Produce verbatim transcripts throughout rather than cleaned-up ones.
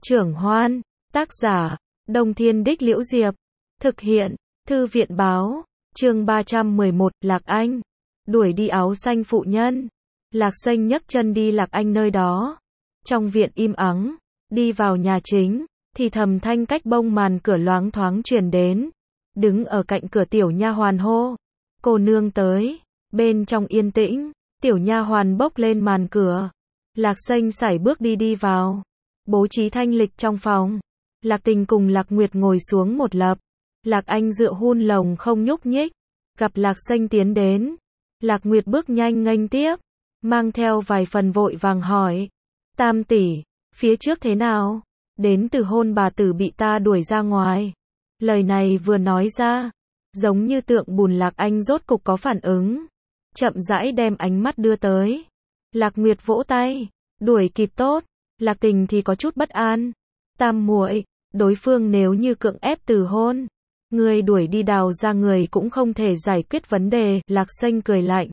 Trưởng Hoan, tác giả, Đông Thiên Đích Liễu Diệp, thực hiện, Thư viện báo, chương ba trăm mười một, Lạc Anh, đuổi đi áo xanh phụ nhân. Lạc Xanh nhấc chân đi Lạc Anh nơi đó. Trong viện im ắng, đi vào nhà chính, thì thầm thanh cách bông màn cửa loáng thoáng truyền đến. Đứng ở cạnh cửa tiểu nha hoàn hô, cô nương tới. Bên trong yên tĩnh, tiểu nha hoàn bốc lên màn cửa. Lạc Xanh sải bước đi đi vào. Bố trí thanh lịch trong phòng. Lạc Tình cùng Lạc Nguyệt ngồi xuống một lập. Lạc Anh dựa hun lồng không nhúc nhích. Gặp Lạc Xanh tiến đến. Lạc Nguyệt bước nhanh nghênh tiếp, mang theo vài phần vội vàng hỏi. Tam tỷ, phía trước thế nào? Đến từ hôn bà tử bị ta đuổi ra ngoài. Lời này vừa nói ra, giống như tượng bùn. Lạc Anh rốt cục có phản ứng. Chậm rãi đem ánh mắt đưa tới. Lạc Nguyệt vỗ tay, đuổi kịp tốt. Lạc Tình thì có chút bất an. Tam muội, đối phương nếu như cưỡng ép từ hôn, người đuổi đi đào ra người cũng không thể giải quyết vấn đề. Lạc Xanh cười lạnh.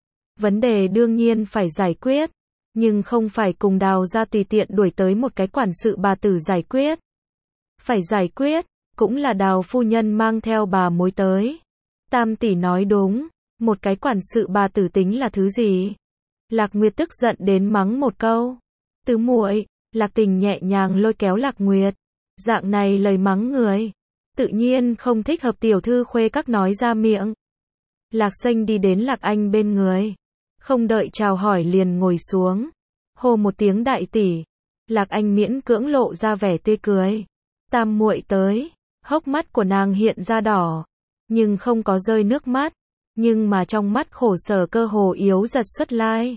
Vấn đề đương nhiên phải giải quyết, nhưng không phải cùng đào ra tùy tiện đuổi tới một cái quản sự bà tử giải quyết. Phải giải quyết, cũng là đào phu nhân mang theo bà mối tới. Tam tỷ nói đúng, một cái quản sự bà tử tính là thứ gì? Lạc Nguyệt tức giận đến mắng một câu. Tứ muội, Lạc Tình nhẹ nhàng lôi kéo Lạc Nguyệt. Dạng này lời mắng người, tự nhiên không thích hợp tiểu thư khuê các nói ra miệng. Lạc Xanh đi đến Lạc Anh bên người, không đợi chào hỏi liền ngồi xuống, hô một tiếng đại tỷ. Lạc Anh miễn cưỡng lộ ra vẻ tươi cười. Tam muội tới. Hốc mắt của nàng hiện ra đỏ, nhưng không có rơi nước mắt, nhưng mà trong mắt khổ sở cơ hồ yếu giật xuất lai.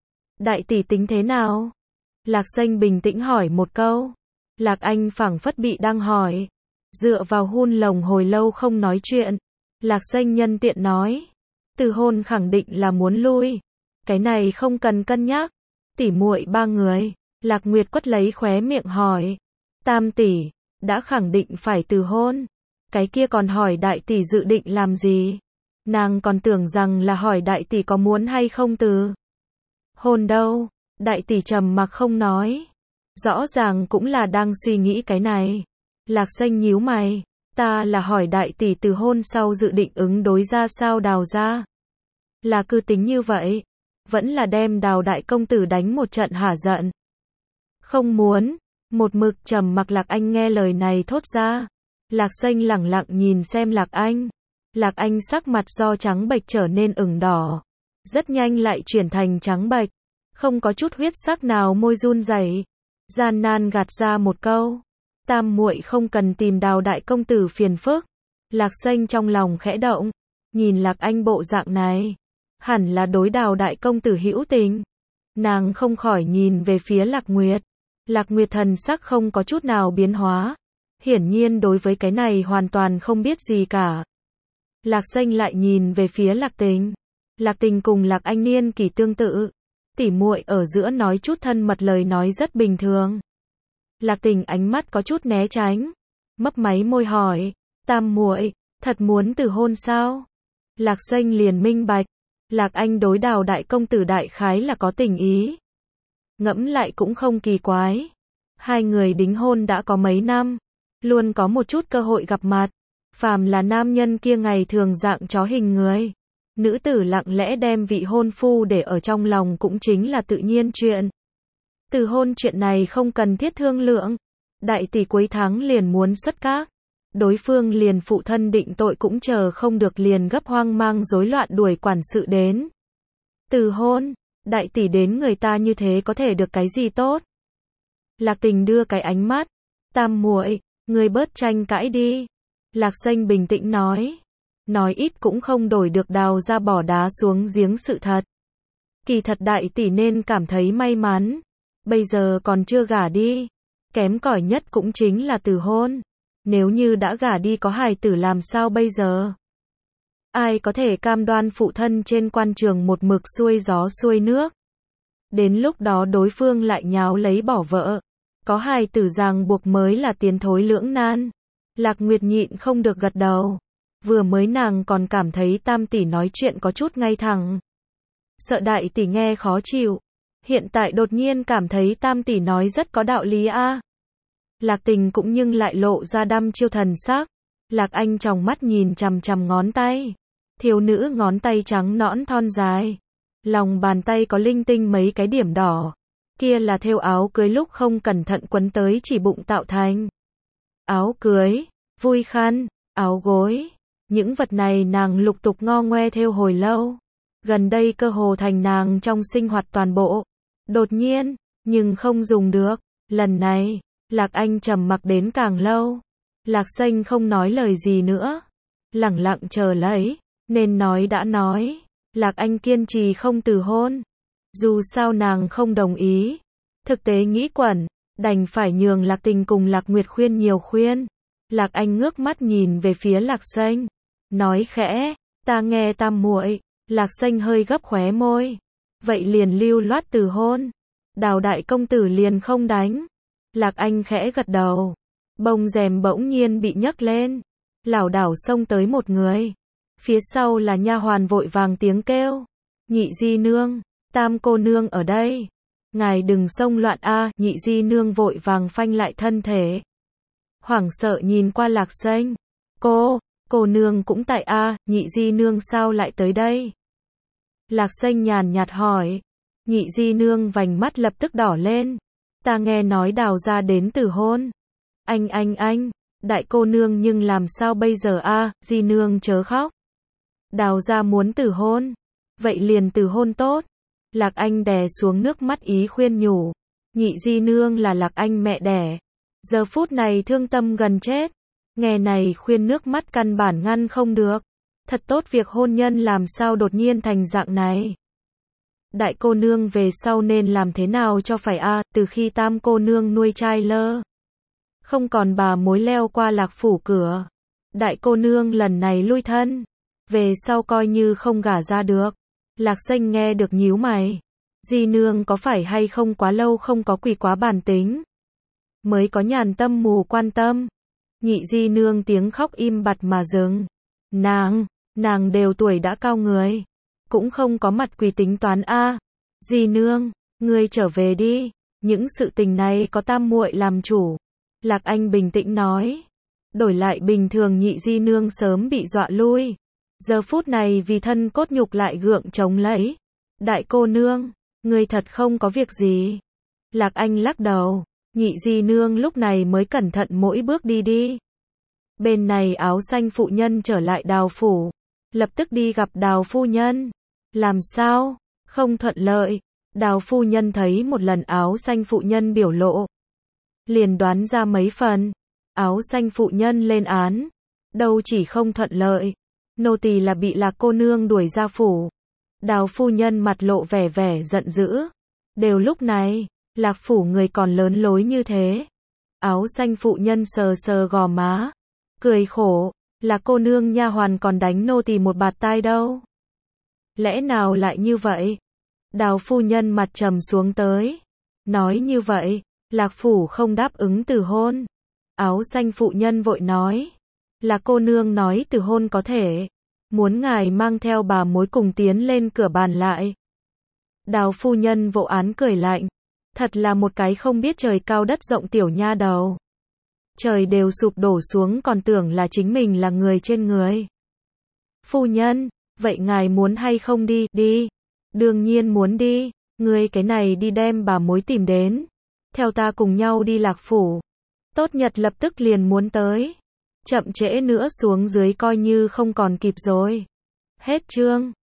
Đại tỷ tính thế nào? Lạc Xanh bình tĩnh hỏi một câu. Lạc Anh phảng phất bị đang hỏi, dựa vào hun lồng hồi lâu không nói chuyện. Lạc Xanh nhân tiện nói, từ hôn khẳng định là muốn lui, cái này không cần cân nhắc. Tỷ muội ba người. Lạc Nguyệt quất lấy khóe miệng hỏi, tam tỷ đã khẳng định phải từ hôn, cái kia còn hỏi đại tỷ dự định làm gì? Nàng còn tưởng rằng là hỏi đại tỷ có muốn hay không từ hôn đâu. Đại tỷ trầm mặc không nói, rõ ràng cũng là đang suy nghĩ cái này. Lạc Xanh nhíu mày, ta là hỏi đại tỷ từ hôn sau dự định ứng đối ra sao đào ra? Là cứ tính như vậy, vẫn là đem đào đại công tử đánh một trận hả giận? Không muốn. Một mực trầm mặc Lạc Anh nghe lời này thốt ra. Lạc Xanh lẳng lặng nhìn xem Lạc Anh. Lạc Anh sắc mặt do trắng bệch trở nên ửng đỏ, rất nhanh lại chuyển thành trắng bệch, không có chút huyết sắc nào, môi run rẩy, gian nan gạt ra một câu. Tam muội không cần tìm đào đại công tử phiền phức. Lạc Xanh trong lòng khẽ động, nhìn Lạc Anh bộ dạng này, hẳn là đối đào đại công tử hữu tình. Nàng không khỏi nhìn về phía Lạc Nguyệt. Lạc Nguyệt thần sắc không có chút nào biến hóa, hiển nhiên đối với cái này hoàn toàn không biết gì cả. Lạc Xanh lại nhìn về phía Lạc Tình. Lạc Tình cùng Lạc Anh niên kỷ tương tự, tỉ muội ở giữa nói chút thân mật lời nói rất bình thường. Lạc Tình ánh mắt có chút né tránh, mấp máy môi hỏi, tam muội thật muốn từ hôn sao? Lạc Xanh liền minh bạch, Lạc Anh đối đào đại công tử đại khái là có tình ý. Ngẫm lại cũng không kỳ quái, hai người đính hôn đã có mấy năm, luôn có một chút cơ hội gặp mặt. Phàm là nam nhân kia ngày thường dạng chó hình người, nữ tử lặng lẽ đem vị hôn phu để ở trong lòng cũng chính là tự nhiên chuyện. Từ hôn chuyện này không cần thiết thương lượng. Đại tỷ cuối tháng liền muốn xuất các, đối phương liền phụ thân định tội cũng chờ không được, liền gấp hoang mang rối loạn đuổi quản sự đến. Từ hôn, đại tỷ đến người ta như thế có thể được cái gì tốt? Lạc Tình đưa cái ánh mắt, tam muội, người bớt tranh cãi đi. Lạc Xanh bình tĩnh nói, nói ít cũng không đổi được đào ra bỏ đá xuống giếng sự thật. Kỳ thật đại tỷ nên cảm thấy may mắn, bây giờ còn chưa gả đi, kém cỏi nhất cũng chính là từ hôn. Nếu như đã gả đi có hài tử làm sao bây giờ? Ai có thể cam đoan phụ thân trên quan trường một mực xuôi gió xuôi nước? Đến lúc đó đối phương lại nháo lấy bỏ vợ, có hài tử ràng buộc mới là tiến thối lưỡng nan. Lạc Nguyệt nhịn không được gật đầu. Vừa mới nàng còn cảm thấy tam tỷ nói chuyện có chút ngay thẳng, sợ đại tỷ nghe khó chịu. Hiện tại đột nhiên cảm thấy tam tỷ nói rất có đạo lý a. Lạc Tình cũng nhưng lại lộ ra đăm chiêu thần sắc. Lạc Anh tròng mắt nhìn chằm chằm ngón tay. Thiếu nữ ngón tay trắng nõn thon dài. Lòng bàn tay có linh tinh mấy cái điểm đỏ. Kia là thêu áo cưới lúc không cẩn thận quấn tới chỉ bụng tạo thành. Áo cưới, vui khăn, áo gối. Những vật này nàng lục tục ngo ngoe thêu hồi lâu. Gần đây cơ hồ thành nàng trong sinh hoạt toàn bộ. Đột nhiên, nhưng không dùng được. Lần này, Lạc Anh trầm mặc đến càng lâu. Lạc Xanh không nói lời gì nữa. Lẳng lặng chờ lấy. Nên nói đã nói. Lạc Anh kiên trì không từ hôn. Dù sao nàng không đồng ý. Thực tế nghĩ quẩn. Đành phải nhường Lạc Tình cùng Lạc Nguyệt khuyên nhiều khuyên. Lạc Anh ngước mắt nhìn về phía Lạc Xanh. Nói khẽ. Ta nghe tam muội. Lạc Xanh hơi gấp khóe môi. Vậy liền lưu loát từ hôn. Đào đại công tử liền không đánh. Lạc Anh khẽ gật đầu. Bông rèm bỗng nhiên bị nhấc lên. Lảo đảo xông tới một người. Phía sau là nha hoàn vội vàng tiếng kêu. Nhị di nương, tam cô nương ở đây. Ngài đừng xông loạn a. Nhị di nương vội vàng phanh lại thân thể. Hoảng sợ nhìn qua Lạc Xanh. Cô, cô nương cũng tại a. Nhị di nương sao lại tới đây? Lạc Xanh nhàn nhạt hỏi. Nhị di nương vành mắt lập tức đỏ lên. Ta nghe nói Đào gia đến từ hôn. Anh anh anh, đại cô nương nhưng làm sao bây giờ a? Di nương chớ khóc. Đào gia muốn từ hôn. Vậy liền từ hôn tốt. Lạc Anh đè xuống nước mắt ý khuyên nhủ. Nhị di nương là Lạc Anh mẹ đẻ. Giờ phút này thương tâm gần chết. Nghe này khuyên nước mắt căn bản ngăn không được. Thật tốt việc hôn nhân làm sao đột nhiên thành dạng này. Đại cô nương về sau nên làm thế nào cho phải a? Từ khi tam cô nương nuôi trai lơ. Không còn bà mối leo qua Lạc phủ cửa. Đại cô nương lần này lui thân. Về sau coi như không gả ra được. Lạc Xanh nghe được nhíu mày. Di nương có phải hay không quá lâu không có quỳ quá bản tính. Mới có nhàn tâm mù quan tâm. Nhị di nương tiếng khóc im bặt mà dừng. Nàng, nàng đều tuổi đã cao người. Cũng không có mặt quỳ tính toán a. Di nương, ngươi trở về đi. Những sự tình này có tam muội làm chủ. Lạc Anh bình tĩnh nói. Đổi lại bình thường nhị di nương sớm bị dọa lui. Giờ phút này vì thân cốt nhục lại gượng chống lấy. Đại cô nương, ngươi thật không có việc gì. Lạc Anh lắc đầu. Nhị di nương lúc này mới cẩn thận mỗi bước đi đi. Bên này áo xanh phụ nhân trở lại Đào phủ. Lập tức đi gặp Đào phu nhân. Làm sao? Không thuận lợi. Đào phu nhân thấy một lần áo xanh phụ nhân biểu lộ. Liền đoán ra mấy phần. Áo xanh phụ nhân lên án. Đâu chỉ không thuận lợi. Nô tỳ là bị Lạc cô nương đuổi ra phủ. Đào phu nhân mặt lộ vẻ vẻ giận dữ. Đều lúc này, Lạc phủ người còn lớn lối như thế. Áo xanh phụ nhân sờ sờ gò má. Cười khổ. Lạc cô nương nha hoàn còn đánh nô tỳ một bạt tai đâu. Lẽ nào lại như vậy? Đào phu nhân mặt trầm xuống tới. Nói như vậy, Lạc phủ không đáp ứng từ hôn. Áo xanh phụ nhân vội nói. Lạc cô nương nói từ hôn có thể. Muốn ngài mang theo bà mối cùng tiến lên cửa bàn lại. Đào phu nhân vô án cười lạnh. Thật là một cái không biết trời cao đất rộng tiểu nha đầu. Trời đều sụp đổ xuống còn tưởng là chính mình là người trên người. Phu nhân, vậy ngài muốn hay không đi? Đi. Đương nhiên muốn đi. Ngươi cái này đi đem bà mối tìm đến. Theo ta cùng nhau đi Lạc phủ. Tốt nhật lập tức liền muốn tới. Chậm trễ nữa xuống dưới coi như không còn kịp rồi. Hết chương.